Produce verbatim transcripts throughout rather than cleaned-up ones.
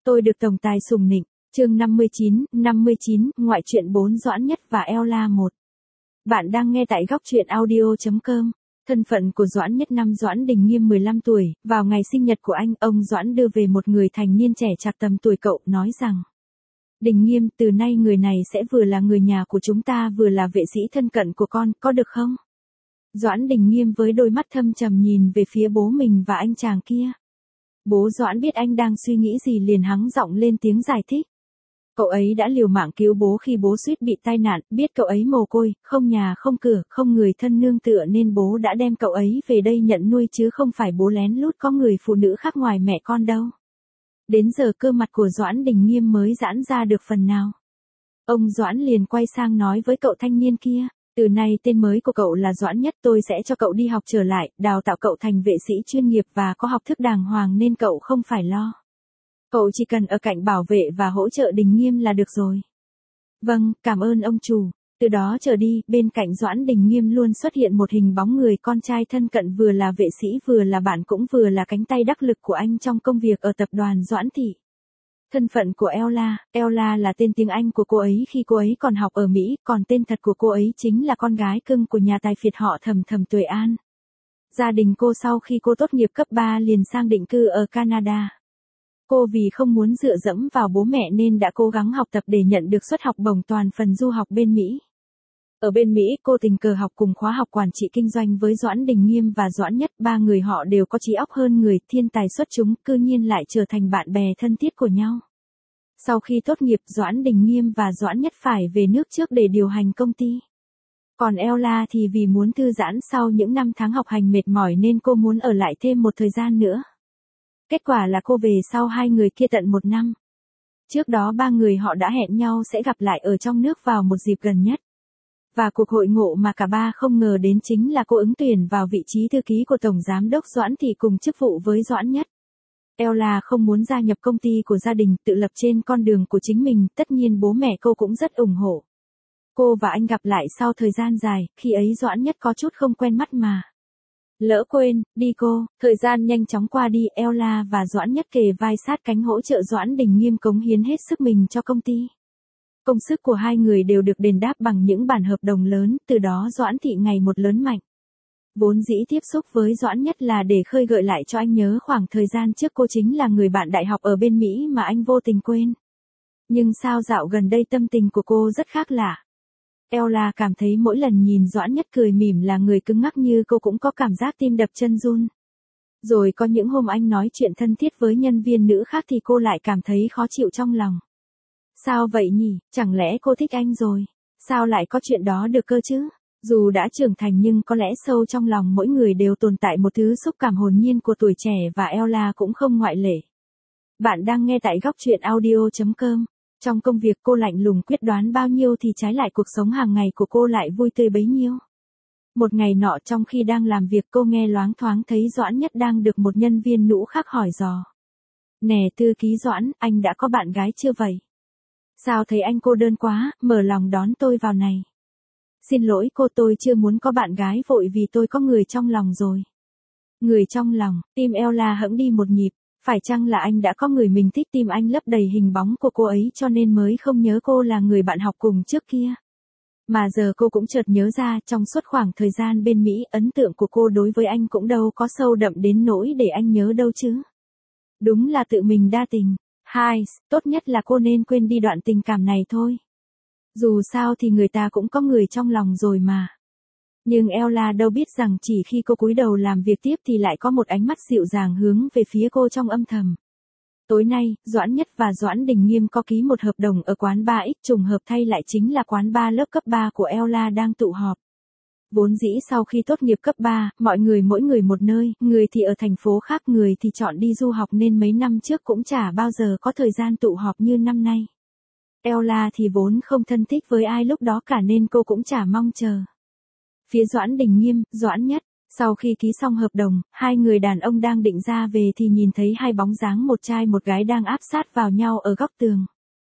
Tôi được tổng tài sủng nịnh. Chương năm mươi chín, năm mươi chín, ngoại truyện bốn Doãn Nhất và Ella một. Bạn đang nghe tại góc truyện audio chấm com. Thân phận của Doãn Nhất năm Doãn Đình Nghiêm mười lăm tuổi, vào ngày sinh nhật của anh, ông Doãn đưa về một người thành niên trẻ trạc tầm tuổi cậu, nói rằng: Đình Nghiêm, từ nay người này sẽ vừa là người nhà của chúng ta vừa là vệ sĩ thân cận của con, có được không? Doãn Đình Nghiêm với đôi mắt thâm trầm nhìn về phía bố mình và anh chàng kia. Bố Doãn biết anh đang suy nghĩ gì liền hắng giọng lên tiếng giải thích. Cậu ấy đã liều mạng cứu bố khi bố suýt bị tai nạn, biết cậu ấy mồ côi, không nhà không cửa, không người thân nương tựa nên bố đã đem cậu ấy về đây nhận nuôi chứ không phải bố lén lút có người phụ nữ khác ngoài mẹ con đâu. Đến giờ cơ mặt của Doãn Đình Nghiêm mới giãn ra được phần nào. Ông Doãn liền quay sang nói với cậu thanh niên kia. Từ nay tên mới của cậu là Doãn Nhất, tôi sẽ cho cậu đi học trở lại, đào tạo cậu thành vệ sĩ chuyên nghiệp và có học thức đàng hoàng nên cậu không phải lo. Cậu chỉ cần ở cạnh bảo vệ và hỗ trợ Đình Nghiêm là được rồi. Vâng, cảm ơn ông chủ. Từ đó trở đi, bên cạnh Doãn Đình Nghiêm luôn xuất hiện một hình bóng người con trai thân cận vừa là vệ sĩ vừa là bạn cũng vừa là cánh tay đắc lực của anh trong công việc ở tập đoàn Doãn Thị. Thân phận của Ella, Ella là tên tiếng Anh của cô ấy khi cô ấy còn học ở Mỹ, còn tên thật của cô ấy chính là con gái cưng của nhà tài phiệt họ Thẩm Thẩm Tuệ An. Gia đình cô sau khi cô tốt nghiệp cấp ba liền sang định cư ở Canada. Cô vì không muốn dựa dẫm vào bố mẹ nên đã cố gắng học tập để nhận được suất học bổng toàn phần du học bên Mỹ. Ở bên Mỹ, cô tình cờ học cùng khóa học quản trị kinh doanh với Doãn Đình Nghiêm và Doãn Nhất, ba người họ đều có trí óc hơn người, thiên tài xuất chúng, cư nhiên lại trở thành bạn bè thân thiết của nhau. Sau khi tốt nghiệp, Doãn Đình Nghiêm và Doãn Nhất phải về nước trước để điều hành công ty. Còn Ella thì vì muốn thư giãn sau những năm tháng học hành mệt mỏi nên cô muốn ở lại thêm một thời gian nữa. Kết quả là cô về sau hai người kia tận một năm. Trước đó ba người họ đã hẹn nhau sẽ gặp lại ở trong nước vào một dịp gần nhất. Và cuộc hội ngộ mà cả ba không ngờ đến chính là cô ứng tuyển vào vị trí thư ký của Tổng Giám đốc Doãn Thị cùng chức vụ với Doãn Nhất. Ella không muốn gia nhập công ty của gia đình, tự lập trên con đường của chính mình, tất nhiên bố mẹ cô cũng rất ủng hộ. Cô và anh gặp lại sau thời gian dài, khi ấy Doãn Nhất có chút không quen mắt mà. Lỡ quên, đi cô, thời gian nhanh chóng qua đi, Ella và Doãn Nhất kề vai sát cánh hỗ trợ Doãn Đình Nghiêm cống hiến hết sức mình cho công ty. Công sức của hai người đều được đền đáp bằng những bản hợp đồng lớn, từ đó Doãn Thị ngày một lớn mạnh. Vốn dĩ tiếp xúc với Doãn Nhất là để khơi gợi lại cho anh nhớ khoảng thời gian trước cô chính là người bạn đại học ở bên Mỹ mà anh vô tình quên. Nhưng sao dạo gần đây tâm tình của cô rất khác lạ. Ella cảm thấy mỗi lần nhìn Doãn Nhất cười mỉm là người cứng ngắc như cô cũng có cảm giác tim đập chân run. Rồi có những hôm anh nói chuyện thân thiết với nhân viên nữ khác thì cô lại cảm thấy khó chịu trong lòng. Sao vậy nhỉ, chẳng lẽ cô thích anh rồi? Sao lại có chuyện đó được cơ chứ? Dù đã trưởng thành nhưng có lẽ sâu trong lòng mỗi người đều tồn tại một thứ xúc cảm hồn nhiên của tuổi trẻ và Ella cũng không ngoại lệ. Bạn đang nghe tại góc truyện audio chấm com. Trong công việc cô lạnh lùng quyết đoán bao nhiêu thì trái lại cuộc sống hàng ngày của cô lại vui tươi bấy nhiêu. Một ngày nọ trong khi đang làm việc cô nghe loáng thoáng thấy Doãn Nhất đang được một nhân viên nữ khác hỏi dò. Nè thư ký Doãn, anh đã có bạn gái chưa vậy? Sao thấy anh cô đơn quá, mở lòng đón tôi vào này. Xin lỗi cô, tôi chưa muốn có bạn gái vội vì tôi có người trong lòng rồi. Người trong lòng, tim Ella hững đi một nhịp. Phải chăng là anh đã có người mình thích, tim anh lấp đầy hình bóng của cô ấy cho nên mới không nhớ cô là người bạn học cùng trước kia. Mà giờ cô cũng chợt nhớ ra trong suốt khoảng thời gian bên Mỹ ấn tượng của cô đối với anh cũng đâu có sâu đậm đến nỗi để anh nhớ đâu chứ. Đúng là tự mình đa tình. Hai, tốt nhất là cô nên quên đi đoạn tình cảm này thôi. Dù sao thì người ta cũng có người trong lòng rồi mà. Nhưng Ella đâu biết rằng chỉ khi cô cúi đầu làm việc tiếp thì lại có một ánh mắt dịu dàng hướng về phía cô trong âm thầm. Tối nay, Doãn Nhất và Doãn Đình Nghiêm có ký một hợp đồng ở quán ba X, trùng hợp thay lại chính là quán ba lớp cấp ba của Ella đang tụ họp. Vốn dĩ sau khi tốt nghiệp cấp ba, mọi người mỗi người một nơi, người thì ở thành phố khác, người thì chọn đi du học nên mấy năm trước cũng chả bao giờ có thời gian tụ họp như năm nay. Ella thì vốn không thân thích với ai lúc đó cả nên cô cũng chả mong chờ. Phía Doãn Đình Nghiêm, Doãn Nhất, sau khi ký xong hợp đồng, hai người đàn ông đang định ra về thì nhìn thấy hai bóng dáng một trai một gái đang áp sát vào nhau ở góc tường.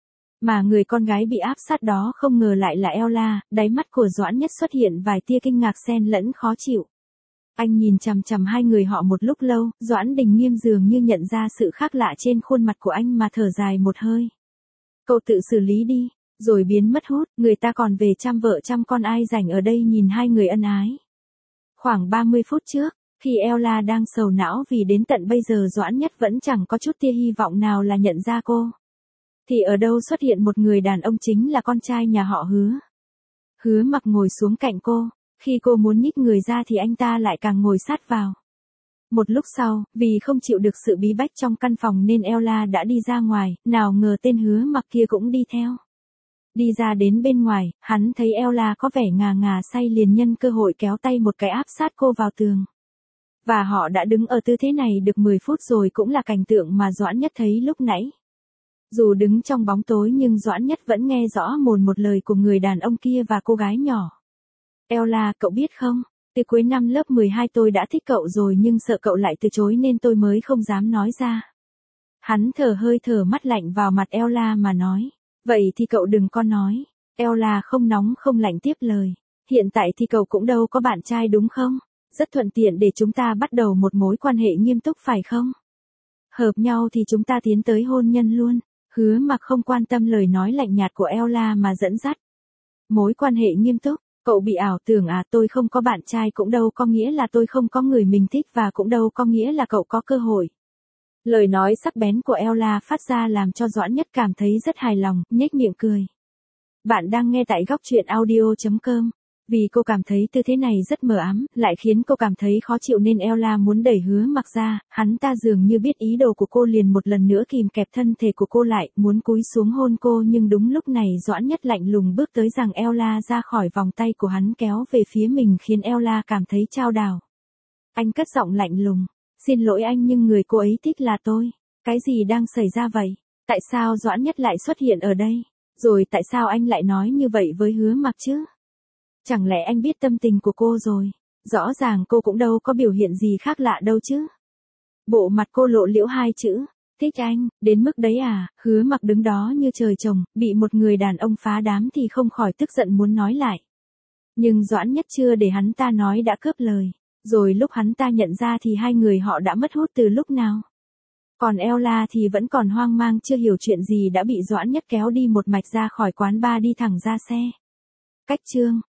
Mà người con gái bị áp sát đó không ngờ lại là Ella, đáy mắt của Doãn Nhất xuất hiện vài tia kinh ngạc xen lẫn khó chịu. Anh nhìn chằm chằm hai người họ một lúc lâu, Doãn Đình Nghiêm dường như nhận ra sự khác lạ trên khuôn mặt của anh mà thở dài một hơi. Cậu tự xử lý đi, rồi biến mất hút, người ta còn về chăm vợ chăm con ai rảnh ở đây nhìn hai người ân ái. Khoảng ba mươi phút trước, khi Ella đang sầu não vì đến tận bây giờ Doãn Nhất vẫn chẳng có chút tia hy vọng nào là nhận ra cô, thì ở đâu xuất hiện một người đàn ông chính là con trai nhà họ Hứa. Hứa Mặc ngồi xuống cạnh cô, khi cô muốn nhích người ra thì anh ta lại càng ngồi sát vào. Một lúc sau, vì không chịu được sự bí bách trong căn phòng nên Ella đã đi ra ngoài, nào ngờ tên Hứa Mặc kia cũng đi theo. Đi ra đến bên ngoài, hắn thấy Ella có vẻ ngà ngà say liền nhân cơ hội kéo tay một cái áp sát cô vào tường. Và họ đã đứng ở tư thế này được mười phút rồi, cũng là cảnh tượng mà Doãn Nhất thấy lúc nãy. Dù đứng trong bóng tối nhưng Doãn Nhất vẫn nghe rõ mồn một lời của người đàn ông kia và cô gái nhỏ. Ella, cậu biết không, từ cuối năm lớp mười hai tôi đã thích cậu rồi nhưng sợ cậu lại từ chối nên tôi mới không dám nói ra. Hắn thở hơi thở mắt lạnh vào mặt Ella mà nói. Vậy thì cậu đừng có nói. Ella không nóng không lạnh tiếp lời. Hiện tại thì cậu cũng đâu có bạn trai đúng không? Rất thuận tiện để chúng ta bắt đầu một mối quan hệ nghiêm túc phải không? Hợp nhau thì chúng ta tiến tới hôn nhân luôn. Hứa Mặc không quan tâm lời nói lạnh nhạt của Ella mà dẫn dắt. Mối quan hệ nghiêm túc, cậu bị ảo tưởng à? Tôi không có bạn trai cũng đâu có nghĩa là tôi không có người mình thích và cũng đâu có nghĩa là cậu có cơ hội. Lời nói sắc bén của Ella phát ra làm cho Doãn Nhất cảm thấy rất hài lòng, nhếch miệng cười. Bạn đang nghe tại góc truyện audio chấm com. Vì cô cảm thấy tư thế này rất mờ ám, lại khiến cô cảm thấy khó chịu nên Ella muốn đẩy Hứa Mặc ra, hắn ta dường như biết ý đồ của cô liền một lần nữa kìm kẹp thân thể của cô lại, muốn cúi xuống hôn cô nhưng đúng lúc này Doãn Nhất lạnh lùng bước tới giằng Ella ra khỏi vòng tay của hắn kéo về phía mình khiến Ella cảm thấy chao đảo. Anh cất giọng lạnh lùng. Xin lỗi anh nhưng người cô ấy thích là tôi. Cái gì đang xảy ra vậy? Tại sao Doãn Nhất lại xuất hiện ở đây? Rồi tại sao anh lại nói như vậy với Hứa Mặc chứ? Chẳng lẽ anh biết tâm tình của cô rồi? Rõ ràng cô cũng đâu có biểu hiện gì khác lạ đâu chứ. Bộ mặt cô lộ liễu hai chữ. Thích anh, đến mức đấy à? Hứa Mặc đứng đó như trời trồng, bị một người đàn ông phá đám thì không khỏi tức giận muốn nói lại. Nhưng Doãn Nhất chưa để hắn ta nói đã cướp lời. Rồi lúc hắn ta nhận ra thì hai người họ đã mất hút từ lúc nào. Còn Ella thì vẫn còn hoang mang chưa hiểu chuyện gì đã bị Doãn Nhất kéo đi một mạch ra khỏi quán bar đi thẳng ra xe. Cách chương